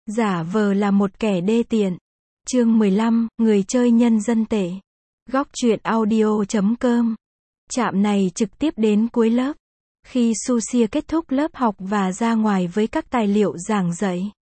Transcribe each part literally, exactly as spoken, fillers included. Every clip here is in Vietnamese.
Giả vờ là một kẻ đê tiện. Chương mười lăm, người chơi nhân dân tệ. Góc truyện audio chấm com. Trạm này trực tiếp đến cuối lớp. Khi Susia kết thúc lớp học và ra ngoài với các tài liệu giảng dạy,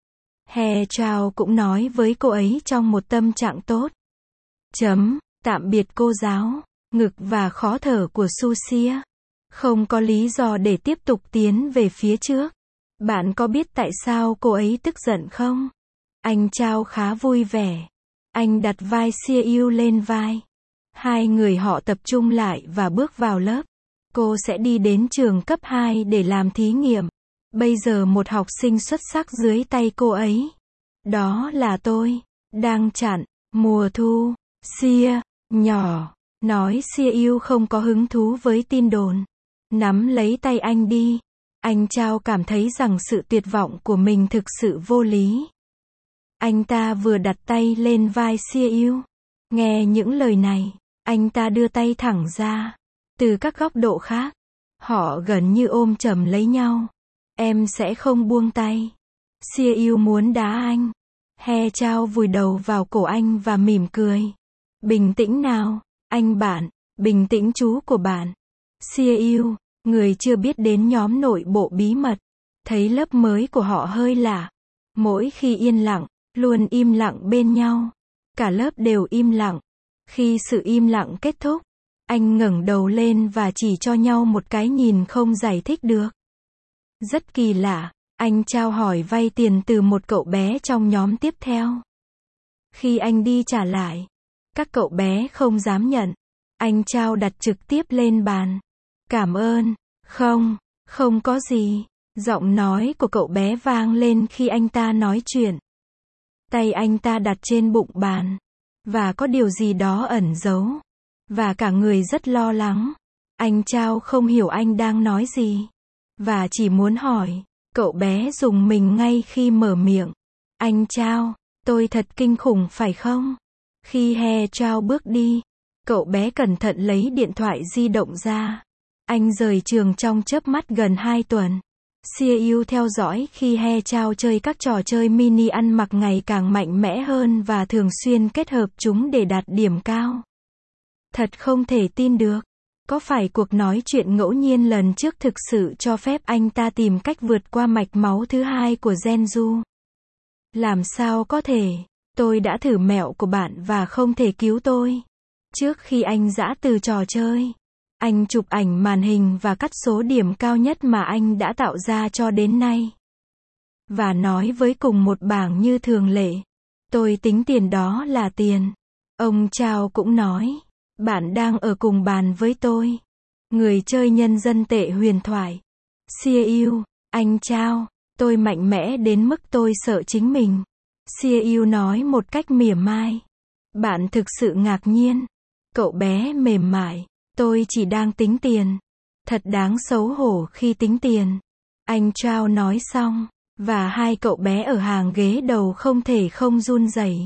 He Chao cũng nói với cô ấy trong một tâm trạng tốt. Chấm, tạm biệt cô giáo. Ngực và khó thở của Susia không có lý do để tiếp tục tiến về phía trước. Bạn có biết tại sao cô ấy tức giận không? Anh Chao khá vui vẻ. Anh đặt vai Siêu lên vai. Hai người họ tập trung lại và bước vào lớp. Cô sẽ đi đến trường cấp hai để làm thí nghiệm. Bây giờ một học sinh xuất sắc dưới tay cô ấy. Đó là tôi. Đang chặn. Mùa thu. Sia. Nhỏ. Nói Siêu không có hứng thú với tin đồn. Nắm lấy tay anh đi. Anh Chao cảm thấy rằng sự tuyệt vọng của mình thực sự vô lý. Anh ta vừa đặt tay lên vai Siêu. Nghe những lời này, anh ta đưa tay thẳng ra. Từ các góc độ khác, họ gần như ôm chầm lấy nhau. Em sẽ không buông tay. Siêu muốn đá anh. He Chao vùi đầu vào cổ anh và mỉm cười. Bình tĩnh nào, anh bạn. Bình tĩnh chú của bạn. Siêu, người chưa biết đến nhóm nội bộ bí mật, thấy lớp mới của họ hơi lạ. Mỗi khi yên lặng, luôn im lặng bên nhau. Cả lớp đều im lặng. Khi sự im lặng kết thúc, anh ngẩng đầu lên và chỉ cho nhau một cái nhìn không giải thích được. Rất kỳ lạ, anh Chao hỏi vay tiền từ một cậu bé trong nhóm tiếp theo. Khi anh đi trả lại, các cậu bé không dám nhận. Anh Chao đặt trực tiếp lên bàn. Cảm ơn. Không, không có gì. Giọng nói của cậu bé vang lên khi anh ta nói chuyện. Tay anh ta đặt trên bụng bàn. Và có điều gì đó ẩn giấu. Và cả người rất lo lắng. Anh Chao không hiểu anh đang nói gì. Và chỉ muốn hỏi. Cậu bé dùng mình ngay khi mở miệng. Anh Chao, tôi thật kinh khủng phải không? Khi He Chao bước đi, cậu bé cẩn thận lấy điện thoại di động ra. Anh rời trường trong chớp mắt gần hai tuần. Siêu theo dõi khi He Chao chơi các trò chơi mini ăn mặc ngày càng mạnh mẽ hơn và thường xuyên kết hợp chúng để đạt điểm cao. Thật không thể tin được. Có phải cuộc nói chuyện ngẫu nhiên lần trước thực sự cho phép anh ta tìm cách vượt qua mạch máu thứ hai của Genju? Làm sao có thể? Tôi đã thử mẹo của bạn và không thể cứu tôi. Trước khi anh giã từ trò chơi, anh chụp ảnh màn hình và cắt số điểm cao nhất mà anh đã tạo ra cho đến nay. Và nói với cùng một bảng như thường lệ. Tôi tính tiền đó là tiền. Ông Chao cũng nói. Bạn đang ở cùng bàn với tôi. Người chơi nhân dân tệ huyền thoại. Siêu, anh Chao, tôi mạnh mẽ đến mức tôi sợ chính mình. Siêu nói một cách mỉa mai. Bạn thực sự ngạc nhiên. Cậu bé mềm mại. Tôi chỉ đang tính tiền. Thật đáng xấu hổ khi tính tiền. Anh Chao nói xong. Và hai cậu bé ở hàng ghế đầu không thể không run rẩy.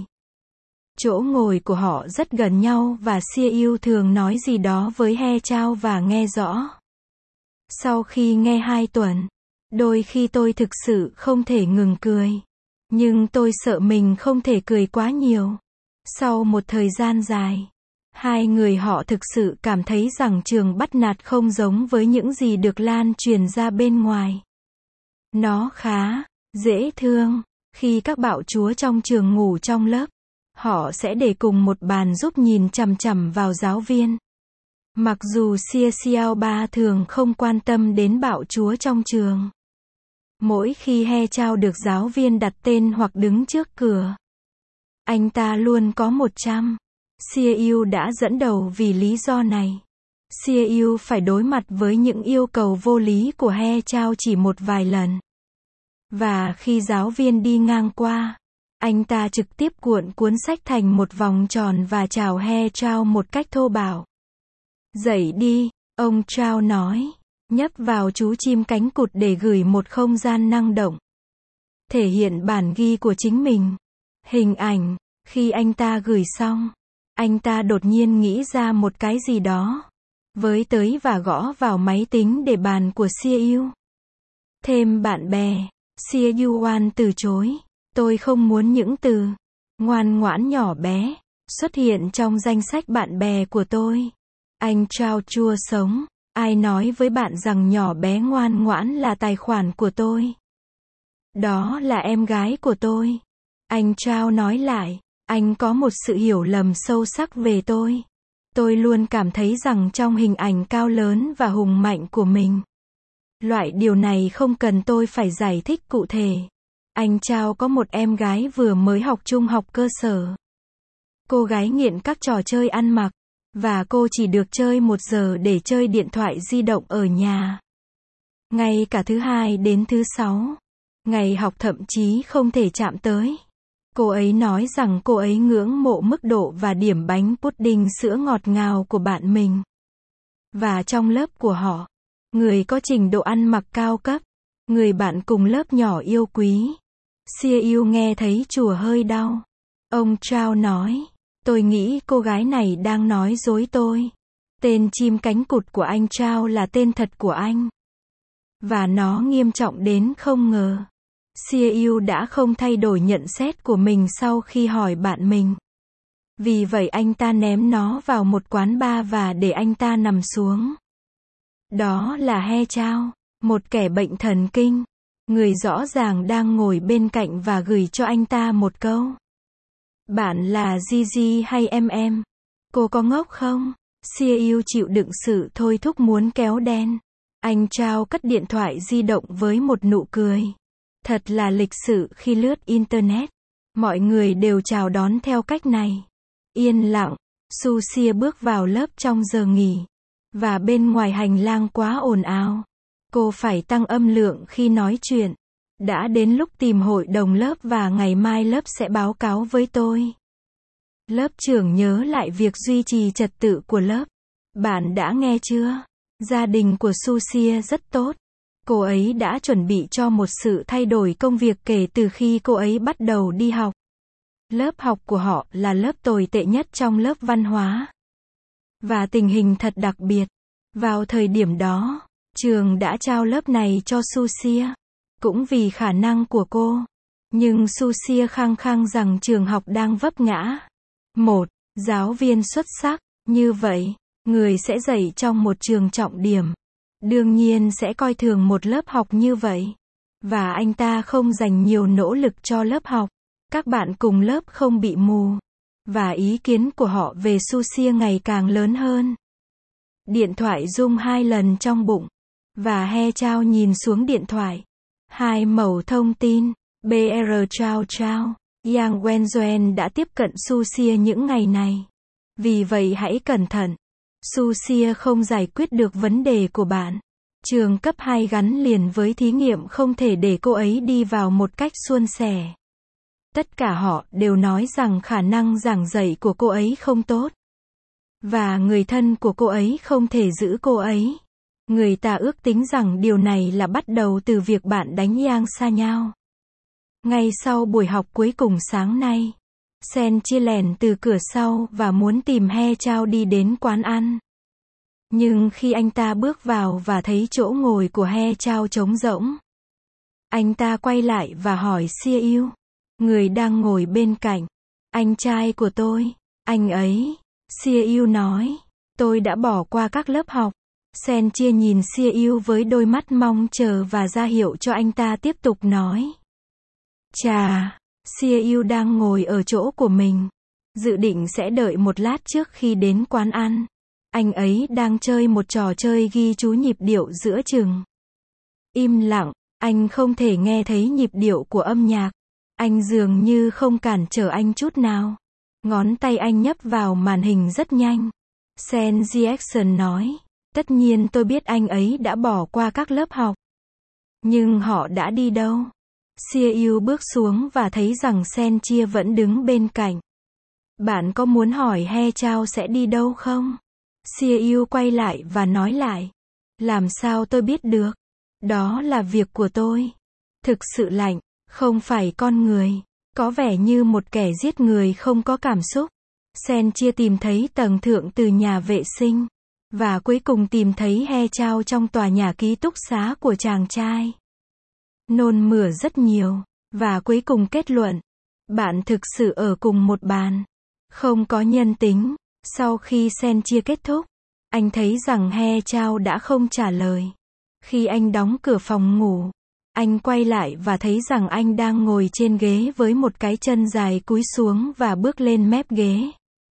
Chỗ ngồi của họ rất gần nhau và Siêu thường nói gì đó với He Chao và nghe rõ. Sau khi nghe hai tuần, đôi khi tôi thực sự không thể ngừng cười. Nhưng tôi sợ mình không thể cười quá nhiều. Sau một thời gian dài, hai người họ thực sự cảm thấy rằng trường bắt nạt không giống với những gì được lan truyền ra bên ngoài. Nó khá dễ thương. Khi các bạo chúa trong trường ngủ trong lớp, họ sẽ để cùng một bàn giúp nhìn chằm chằm vào giáo viên. Mặc dù Xia Xiao Ba thường không quan tâm đến bạo chúa trong trường. Mỗi khi He Chao được giáo viên đặt tên hoặc đứng trước cửa, anh ta luôn có một trăm. Siêu đã dẫn đầu vì lý do này. Siêu phải đối mặt với những yêu cầu vô lý của He Chao chỉ một vài lần. Và khi giáo viên đi ngang qua, anh ta trực tiếp cuộn cuốn sách thành một vòng tròn và chào He Chao một cách thô bạo. Dậy đi, ông Chao nói. Nhấp vào chú chim cánh cụt để gửi một không gian năng động. Thể hiện bản ghi của chính mình. Hình ảnh. Khi anh ta gửi xong, anh ta đột nhiên nghĩ ra một cái gì đó. Với tới và gõ vào máy tính để bàn của Siêu. Thêm bạn bè. Siêu Yuan từ chối. Tôi không muốn những từ ngoan ngoãn nhỏ bé xuất hiện trong danh sách bạn bè của tôi. Anh Trao chua sống. Ai nói với bạn rằng nhỏ bé ngoan ngoãn là tài khoản của tôi? Đó là em gái của tôi. Anh Trao nói lại. Anh có một sự hiểu lầm sâu sắc về tôi. Tôi luôn cảm thấy rằng trong hình ảnh cao lớn và hùng mạnh của mình, loại điều này không cần tôi phải giải thích cụ thể. Anh Trao có một em gái vừa mới học trung học cơ sở. Cô gái nghiện các trò chơi ăn mặc, và cô chỉ được chơi một giờ để chơi điện thoại di động ở nhà. Ngay cả thứ hai đến thứ sáu, ngày học thậm chí không thể chạm tới. Cô ấy nói rằng cô ấy ngưỡng mộ mức độ và điểm bánh pudding sữa ngọt ngào của bạn mình. Và trong lớp của họ, người có trình độ ăn mặc cao cấp, người bạn cùng lớp nhỏ yêu quý. Sia yêu nghe thấy chùa hơi đau. Ông Trao nói, tôi nghĩ cô gái này đang nói dối tôi. Tên chim cánh cụt của anh Trao là tên thật của anh. Và nó nghiêm trọng đến không ngờ. Sia yêu đã không thay đổi nhận xét của mình sau khi hỏi bạn mình. Vì vậy anh ta ném nó vào một quán bar và để anh ta nằm xuống. Đó là He Chao, một kẻ bệnh thần kinh. Người rõ ràng đang ngồi bên cạnh và gửi cho anh ta một câu. Bạn là Gigi hay em em? Cô có ngốc không? Sia yêu chịu đựng sự thôi thúc muốn kéo đen. Anh Trao cất điện thoại di động với một nụ cười. Thật là lịch sự khi lướt Internet. Mọi người đều chào đón theo cách này. Yên lặng, Susia bước vào lớp trong giờ nghỉ. Và bên ngoài hành lang quá ồn ào. Cô phải tăng âm lượng khi nói chuyện. Đã đến lúc tìm hội đồng lớp và ngày mai lớp sẽ báo cáo với tôi. Lớp trưởng nhớ lại việc duy trì trật tự của lớp. Bạn đã nghe chưa? Gia đình của Susia rất tốt. Cô ấy đã chuẩn bị cho một sự thay đổi công việc kể từ khi cô ấy bắt đầu đi học. Lớp học của họ là lớp tồi tệ nhất trong lớp văn hóa. Và tình hình thật đặc biệt. Vào thời điểm đó, trường đã trao lớp này cho Susia. Cũng vì khả năng của cô. Nhưng Susia khăng khăng rằng trường học đang vấp ngã. Một giáo viên xuất sắc, như vậy, người sẽ dạy trong một trường trọng điểm. Đương nhiên sẽ coi thường một lớp học như vậy. Và anh ta không dành nhiều nỗ lực cho lớp học. Các bạn cùng lớp không bị mù. Và ý kiến của họ về Susia ngày càng lớn hơn. Điện thoại rung hai lần trong bụng. Và He Chao nhìn xuống điện thoại. Hai mẩu thông tin. bê rờ Chao Chao. Yang Wenjuan đã tiếp cận Susia những ngày này. Vì vậy hãy cẩn thận. Susia không giải quyết được vấn đề của bạn. Trường cấp hai gắn liền với thí nghiệm không thể để cô ấy đi vào một cách suôn sẻ. Tất cả họ đều nói rằng khả năng giảng dạy của cô ấy không tốt. Và người thân của cô ấy không thể giữ cô ấy. Người ta ước tính rằng điều này là bắt đầu từ việc bạn đánh Yang xa nhau. Ngay sau buổi học cuối cùng sáng nay, Sen chia lẻn từ cửa sau và muốn tìm He Chao đi đến quán ăn. Nhưng khi anh ta bước vào và thấy chỗ ngồi của He Chao trống rỗng, anh ta quay lại và hỏi Sia yêu, người đang ngồi bên cạnh. Anh trai của tôi, anh ấy. Sia yêu nói, tôi đã bỏ qua các lớp học. Sen chia nhìn Sia yêu với đôi mắt mong chờ và ra hiệu cho anh ta tiếp tục nói. Chà, Sia yêu đang ngồi ở chỗ của mình. Dự định sẽ đợi một lát trước khi đến quán ăn. Anh ấy đang chơi một trò chơi ghi chú nhịp điệu giữa chừng. Im lặng, anh không thể nghe thấy nhịp điệu của âm nhạc. Anh dường như không cản trở anh chút nào. Ngón tay anh nhấp vào màn hình rất nhanh. Sen Jackson nói, tất nhiên tôi biết anh ấy đã bỏ qua các lớp học. Nhưng họ đã đi đâu? Sia yêu bước xuống và thấy rằng Sen Chia vẫn đứng bên cạnh. Bạn có muốn hỏi He Chao sẽ đi đâu không? Sia yêu quay lại và nói lại. Làm sao tôi biết được? Đó là việc của tôi. Thực sự lạnh, không phải con người. Có vẻ như một kẻ giết người không có cảm xúc. Sen Chia tìm thấy tầng thượng từ nhà vệ sinh. Và cuối cùng tìm thấy He Chao trong tòa nhà ký túc xá của chàng trai. Nôn mửa rất nhiều. Và cuối cùng kết luận, bạn thực sự ở cùng một bàn. Không có nhân tính. Sau khi Sen chia kết thúc, anh thấy rằng He Chao đã không trả lời. Khi anh đóng cửa phòng ngủ, anh quay lại và thấy rằng anh đang ngồi trên ghế với một cái chân dài cúi xuống và bước lên mép ghế.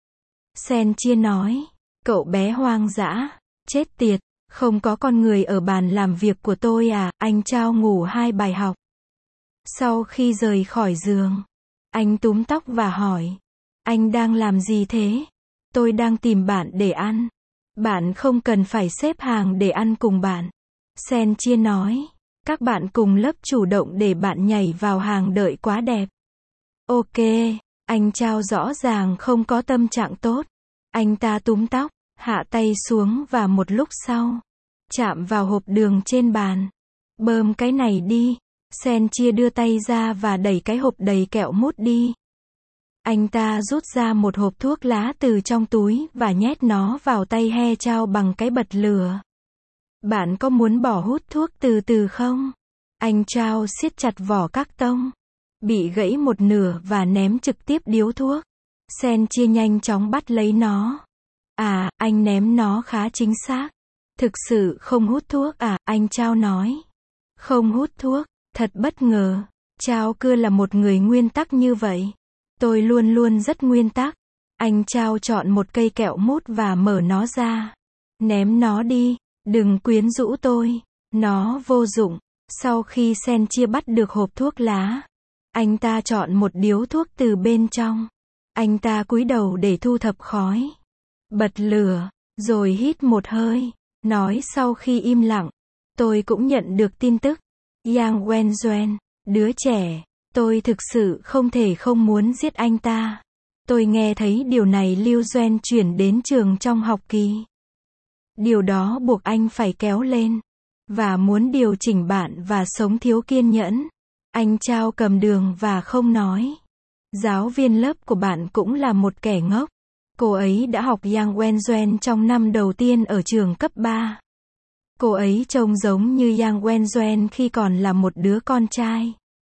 Sen chia nói, cậu bé hoang dã, chết tiệt, không có con người ở bàn làm việc của tôi à, anh Chao ngủ hai bài học. Sau khi rời khỏi giường, anh túm tóc và hỏi, anh đang làm gì thế? Tôi đang tìm bạn để ăn. Bạn không cần phải xếp hàng để ăn cùng bạn. Sen chia nói, các bạn cùng lớp chủ động để bạn nhảy vào hàng đợi quá đẹp. Ok, anh Chao rõ ràng không có tâm trạng tốt. Anh ta túm tóc, hạ tay xuống và một lúc sau, chạm vào hộp đường trên bàn. Bơm cái này đi. Sen chia đưa tay ra và đẩy cái hộp đầy kẹo mút đi. Anh ta rút ra một hộp thuốc lá từ trong túi và nhét nó vào tay He Chao bằng cái bật lửa. Bạn có muốn bỏ hút thuốc từ từ không? Anh Chao siết chặt vỏ các tông, bị gãy một nửa và ném trực tiếp điếu thuốc. Sen chia nhanh chóng bắt lấy nó. À, anh ném nó khá chính xác. Thực sự không hút thuốc à, anh Chao nói. Không hút thuốc, thật bất ngờ. Chao cưa là một người nguyên tắc như vậy. Tôi luôn luôn rất nguyên tắc. Anh Chao chọn một cây kẹo mút và mở nó ra. Ném nó đi, đừng quyến rũ tôi. Nó vô dụng. Sau khi Sen chia bắt được hộp thuốc lá, anh ta chọn một điếu thuốc từ bên trong. Anh ta cúi đầu để thu thập khói. Bật lửa, rồi hít một hơi. Nói sau khi im lặng, tôi cũng nhận được tin tức. Yang Wenzhen, đứa trẻ, tôi thực sự không thể không muốn giết anh ta. Tôi nghe thấy điều này Liu Duan chuyển đến trường trong học kỳ. Điều đó buộc anh phải kéo lên. Và muốn điều chỉnh bạn và sống thiếu kiên nhẫn. Anh Chao cầm đường và không nói. Giáo viên lớp của bạn cũng là một kẻ ngốc. Cô ấy đã học Yang Wenzhen trong năm đầu tiên ở trường cấp ba. Cô ấy trông giống như Yang Wenzhen khi còn là một đứa con trai.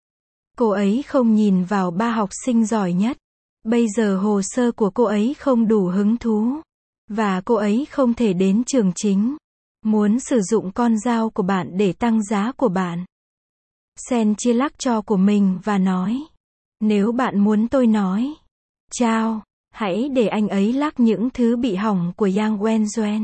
Cô ấy không nhìn vào ba học sinh giỏi nhất. Bây giờ hồ sơ của cô ấy không đủ hứng thú. Và cô ấy không thể đến trường chính. Muốn sử dụng con dao của bạn để tăng giá của bạn. Sen chia lắc cho của mình và nói. Nếu bạn muốn tôi nói. Chao, hãy để anh ấy lắc những thứ bị hỏng của Yang Wenzhen.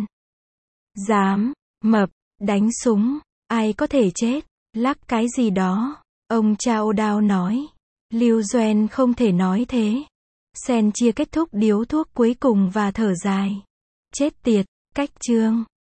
Dám, mập, đánh súng, ai có thể chết, lắc cái gì đó. Ông Chao Đao nói. Liu Duan không thể nói thế. Sen chia kết thúc điếu thuốc cuối cùng và thở dài. Chết tiệt, cách chương.